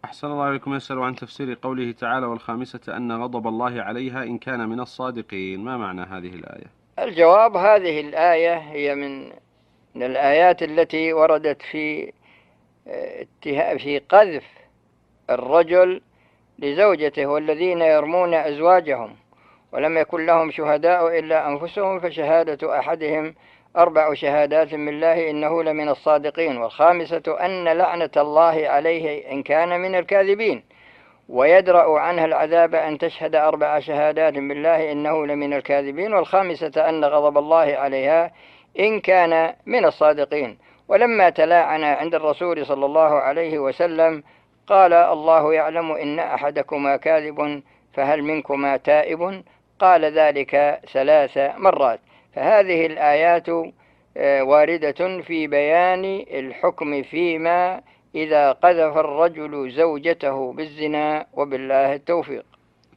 أحسن الله إليكم. يسأل عن تفسير قوله تعالى: والخامسة أن غضب الله عليها إن كان من الصادقين. ما معنى هذه الآية؟ الجواب: هذه الآية هي من الآيات التي وردت في قذف الرجل لزوجته والذين يرمون أزواجهم ولم يكن لهم شهداء إلا أنفسهم فشهادة أحدهم 4 شهادات بالله إنه لمن الصادقين، والخامسة أن لعنة الله عليه إن كان من الكاذبين، ويدرأ عنها العذاب أن تشهد 4 شهادات بالله إنه لمن الكاذبين، والخامسة أن غضب الله عليها إن كان من الصادقين. ولما تلاعن عند الرسول صلى الله عليه وسلم قال: الله يعلم إن أحدكما كاذب فهل منكما تائب؟ قال ذلك 3 مرات. فهذه الآيات واردة في بيان الحكم فيما إذا قذف الرجل زوجته بالزنا، وبالله التوفيق.